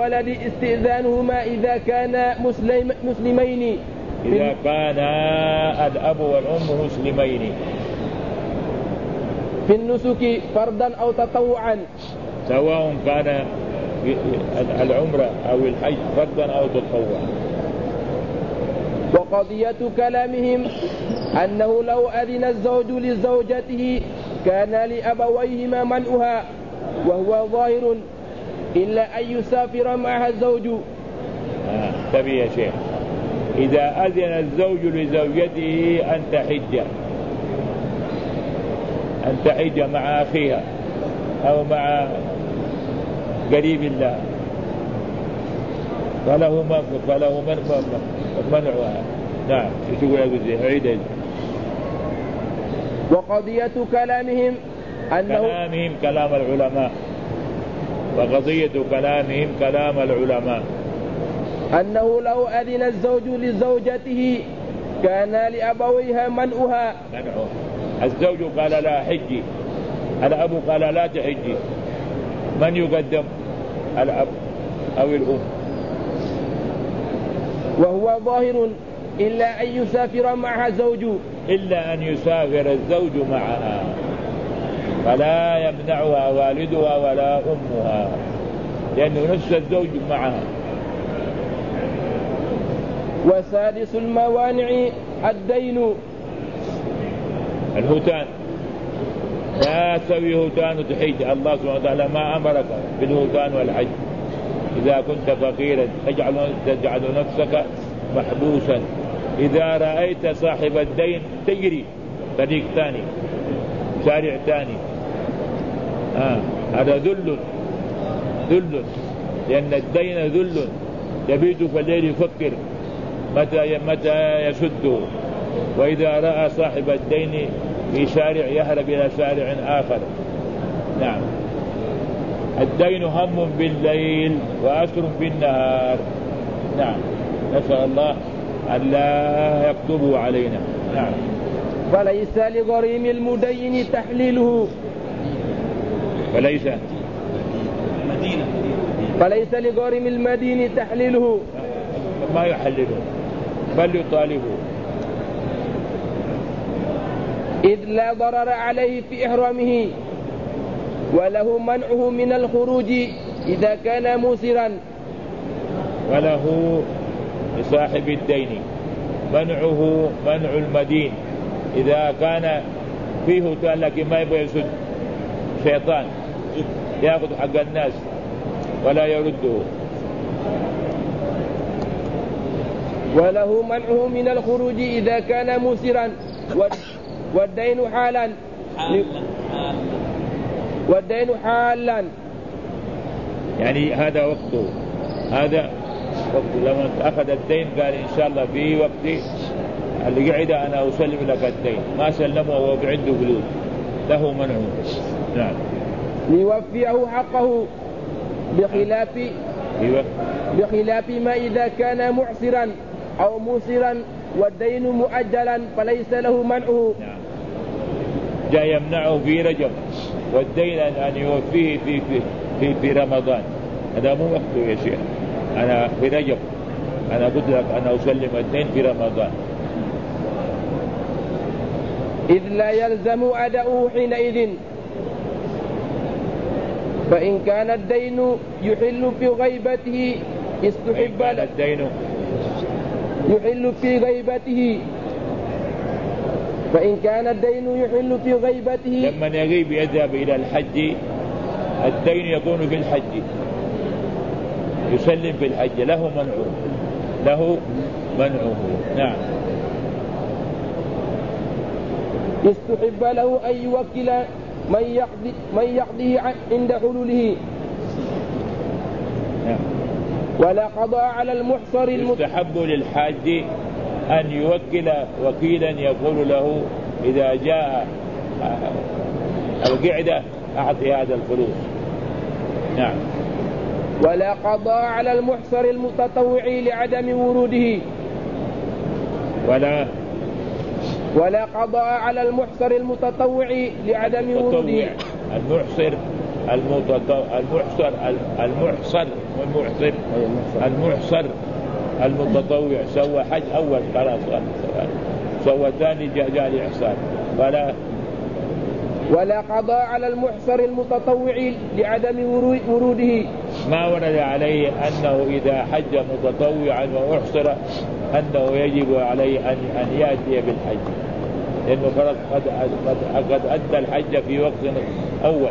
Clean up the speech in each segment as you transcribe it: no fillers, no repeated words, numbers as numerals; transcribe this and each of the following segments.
الولد استئذانهما إذا كانا مسلمين إذا كان الأب والأم مسلمين في النسك فرضا أو تطوعا، سواء كان العمرة أو الحج فرضا أو تطوعا. وقضية كلامهم أنه لو أذن الزوج لزوجته كان لأبويهما منعها، وهو ظاهر إلا أن يسافر معها الزوج. تبي يا شيخ، إذا أذن الزوج لزوجته أن تحج مع أخيها أو مع قريب الله فله منعها. نعم. تقول عيد. وقضية كلامهم كلام العلماء، وقضية كلامهم كلام العلماء أنه لو أذن الزوج لزوجته كان لأبويها منعها. الزوج قال لا حجي، الأب قال لا تحجي، من يقدم، الأب أو الأم؟ وهو ظاهر إلا أن يسافر معها الزوج، إلا أن يسافر الزوج معها، فلا يمنعها والدها ولا أمها، لأنه نفس الزوج معها. وسادس الموانع الدين. الهتان، لا تسوي هتان وتحج، الله سبحانه وتعالى ما أمرك بالهتان والحج. إذا كنت فقيرا تجعل نفسك محبوسا، إذا رأيت صاحب الدين تجري طريق ثاني، شارع ثاني. هذا ذل، لأن الدين ذل، يبيت في الليل يفكر متى يسده، وإذا رأى صاحب الدين في شارع يهرب إلى شارع آخر. نعم. الدين هم بالليل وأسر بالنهار. نعم. نسأل الله أن لا يكتبوا علينا. نعم. فليس لغريم المدين تحليله، فليس لغريم المدين تحليله، ما يحلله بل يطالبه، إذ لا ضرر عليه في إحرامه، وله منعه من الخروج إذا كان موسرا. وله لصاحب الدين منعه منع المدين إذا كان فيه هتان لكن ما يبغى يسد، شيطان يأخذ حق الناس ولا يرده. وله منعه من الخروج إذا كان موسرا، والدين حالا، يعني هذا وقته، لما أخذ الدين قال إن شاء الله في وقتي اللي قعد أنا أسلم لك الدين، ما سلمه وهو عنده فلوس، له منعه. نعم. ليوفيه حقه، بخلاف ما إذا كان معسرا أو موسرا والدين مؤجلا فليس له منعه. نعم. جاء يمنعه في رجب، والدين أن يوفيه في رمضان، هذا مو وقته يا شيخ. أنا في رجب، أنا قلت لك أنا أسلم الدين في رمضان. إذ لا يلزم أداؤه حينئذ، فإن كان الدين يحل في غيبته استحب الدين يحل في غيبته، فإن كان الدين يحل في غيبته لما يغيب يذهب إلى الحج، الدين يكون في الحج، يسلم في الحج، له منعه. نعم. استحب له أن يوكل من يقضيه عند حلوله. نعم. ولا قضاء على المحصر. يستحب للحاج أن يوكل وكيلا يقول له إذا جاء القعدة أعطي هذا الفلوس. نعم. ولا قضاء على المحصر المتطوع لعدم وروده. ولا قضاء على المحصر المتطوع لعدم وروده. المحصر المحصر المتطوع سوى حج أول خلاص سوى ثاني جاء الإحصار ولا قضاء على المحصر المتطوع لعدم وروده. ما ورد عليه أنه إذا حج متطوعا وأحصر أنه يجب عليه أن يأتي بالحج، لأنه قد أدى الحج في وقت أول.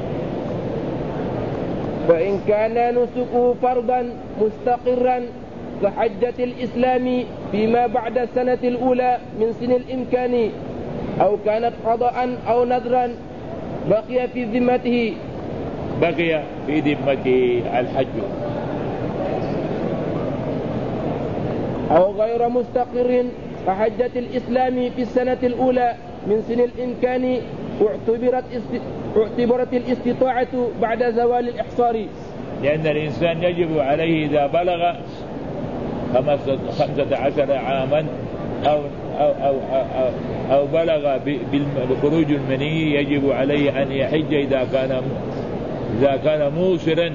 فإن كان نسكه فرضا مستقرا كحجة الإسلام فيما بعد السنة الأولى من سن الإمكان، أو كانت قضاء أو نذرا بقي في ذمته الحج، أو غير مستقر كحجة الإسلام في السنة الأولى من سن الإمكان اعتبرت الاستطاعة بعد زوال الإحصار. لأن الإنسان يجب عليه إذا بلغ 15 عاما أو بلغ بخروج المني يجب عليه أن يحج إذا كان موسرا،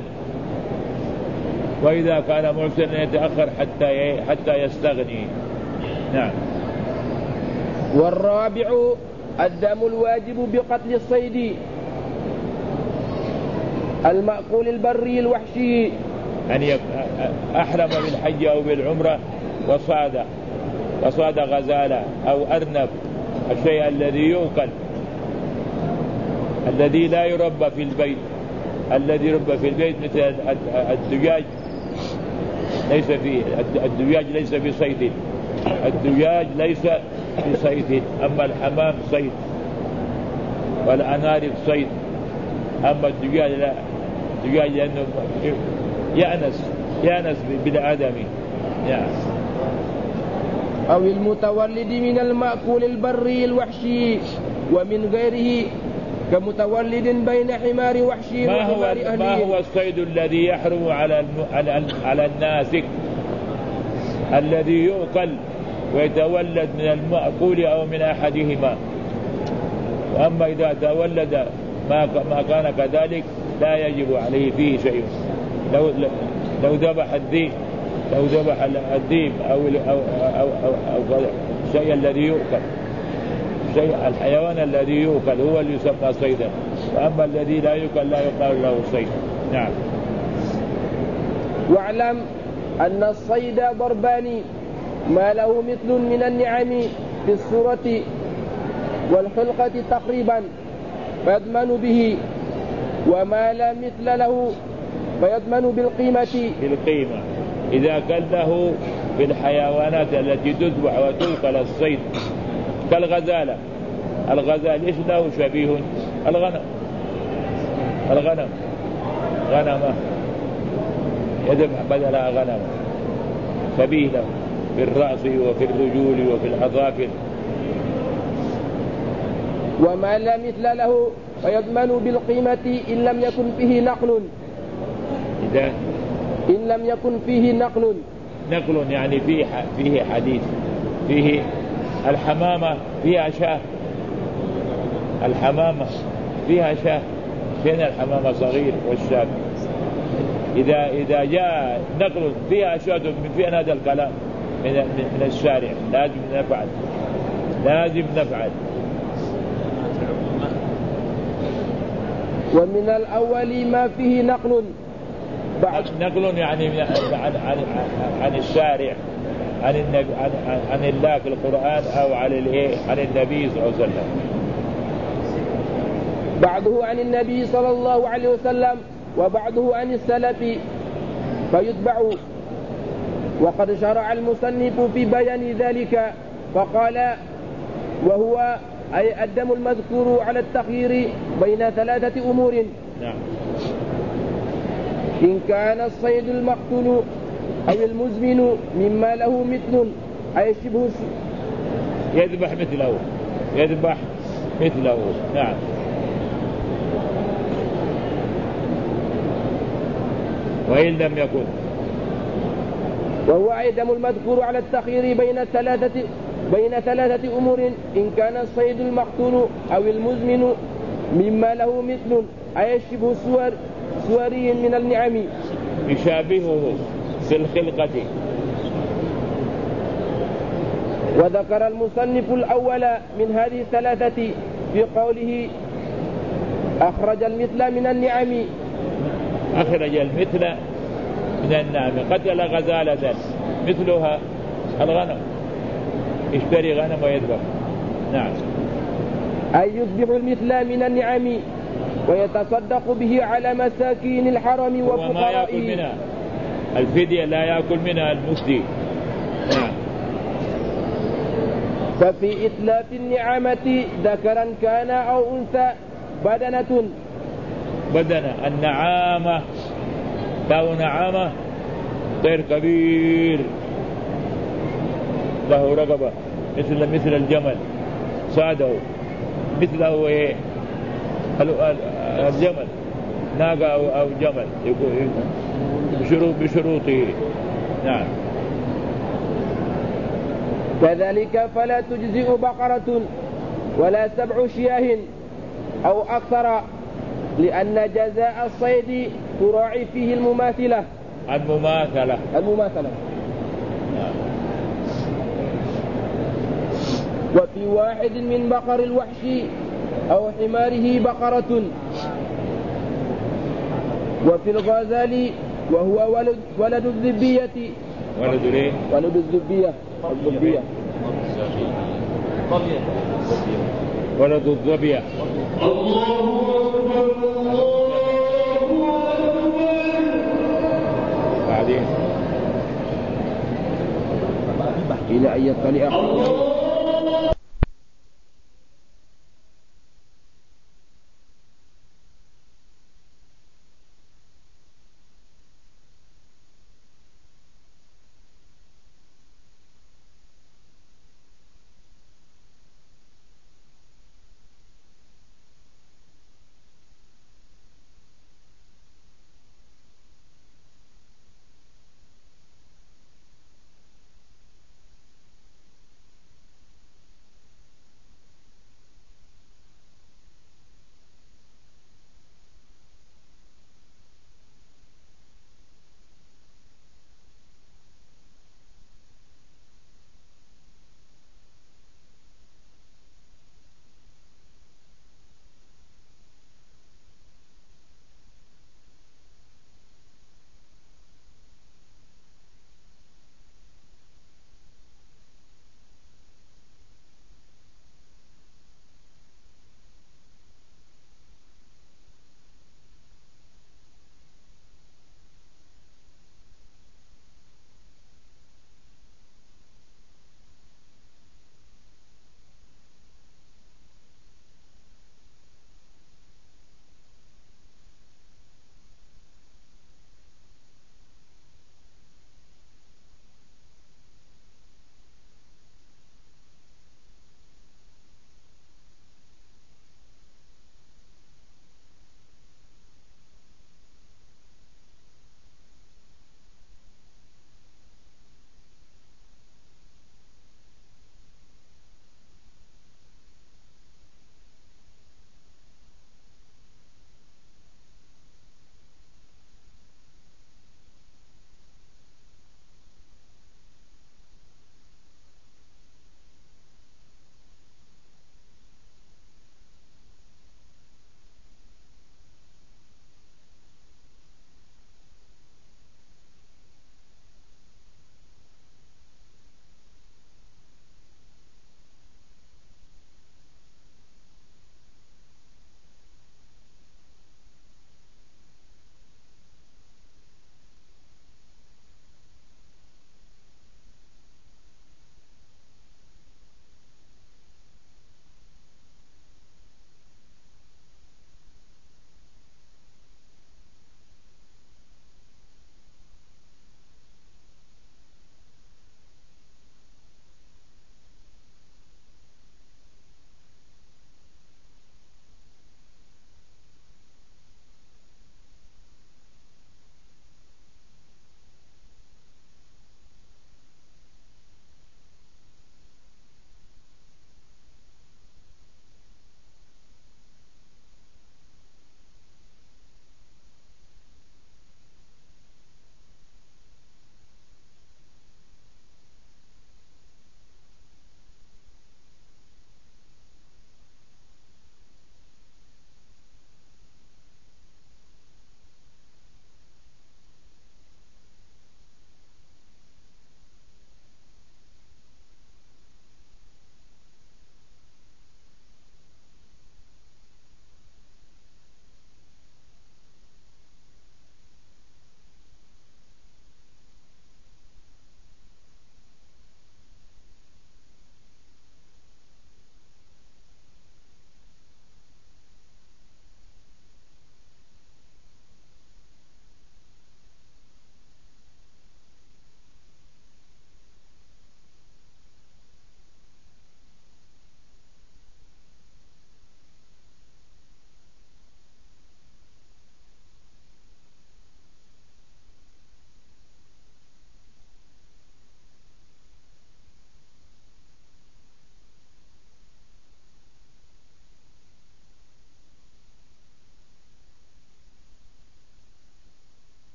وإذا كان معسرا يتأخر حتى يستغني. نعم. والرابع الدم الواجب بقتل الصيد المأكول البري الوحشي، أن أحرم بالحج أو بالعمرة وصاد غزالة أو أرنب، الشيء الذي يؤكل الذي لا يربى في البيت. الذي يربى في البيت مثل الدجاج ليس بصيد، الدجاج ليس بصيد، أما الحمام صيد والأنارب صيد. أما الدجاج لا، الدجاج لأنه يأنس بالآدم. يعني. أو المتولد من المأكول البري الوحشي ومن غيره كمتولد بين حمار وحشي وحمار أهلي. ما هو الصيد الذي يحرم على الناسك؟ الذي يؤكل ويتولد من المأكول أو من أحدهما. وأما إذا تولد ما كان كذلك لا يجب عليه فيه شيء. لو ذبح الذيب أو الشيء الذي يؤكل، الحيوان الذي يؤكل هو اللي يسمى صيدا، وأما الذي لا يؤكل لا يقال له صيد. نعم. واعلم أن الصيد ضربان: ما له مثل من النعم في الصورة والخلقة تقريبا فيضمن به، وما لا مثل له فيضمن بالقيمة. إذا كان له في الحيوانات التي تذبح وتؤكل الصيد كالغزالة، الغزال إيش له شبيه؟ الغنم غنمة يذبح بدلها غنمة، شبيه له في الرأس وفي الرجول وفي الأظافر. وما لا مثل له فيضمن بالقيمة إن لم يكن فيه نقل. إن لم يكن فيه نقل يعني فيه حديث، فيه الحمامة فيها شاه، الحمامة فيها شاه، فين الحمامة صغير والشاه. إذا جاء نقل فيها شاه من فين هذا الكلام من الشارع لازم نفعل. ومن الأول ما فيه نقل يعني عن الشارع، عن الله في القرآن أو عن النبي صلى الله عليه وسلم. بعضه عن النبي صلى الله عليه وسلم وبعضه عن السلف فيتبع. وقد شرع المصنف في بيان ذلك فقال: وهو أي الدم المذكور على التخيير بين 3 أمور. نعم. إن كان الصيد المقتول أو المزمن مما له مثل أي شبه يذبح مثله. نعم. وإن لم يكن، وهو أي دم المذكور على التخيير بين ثلاثة أمور: إن كان الصيد المقتول أو المزمن مما له مثل أي شبه سوري من النعم يشابهه في الخلقة. وذكر المصنف الأول من هذه الثلاثة في قوله أخرج المثل من النعم. أخرج المثل من النعم، قتل غزالة مثلها الغنم، يشتري غنم ويذبح. نعم. أي يذبح المثل من النعم ويتصدق به على مساكين الحرم وفقرائه. وما يأكل منها الفدية، لا يأكل منها المفدي. نعم. ففي إتلاف النعمة ذكرا كان أو أنثى بدنة. النعامة، له نعامة طير كبير له رقبة مثل الجمل، صاده مثله إيه الجمل، ناقة أو جمل بشروطه. نعم. كذلك فلا تجزئ بقرة ولا 7 شياه أو أكثر، لأن جزاء الصيد تراعي فيه المماثلة. نعم. وفي واحد من بقر الوحش أو حماره بقرة. وفي الغزال وهو ولد الذبية. ولد الذبية. ولد الظبية. بعدين إلى أن يطلع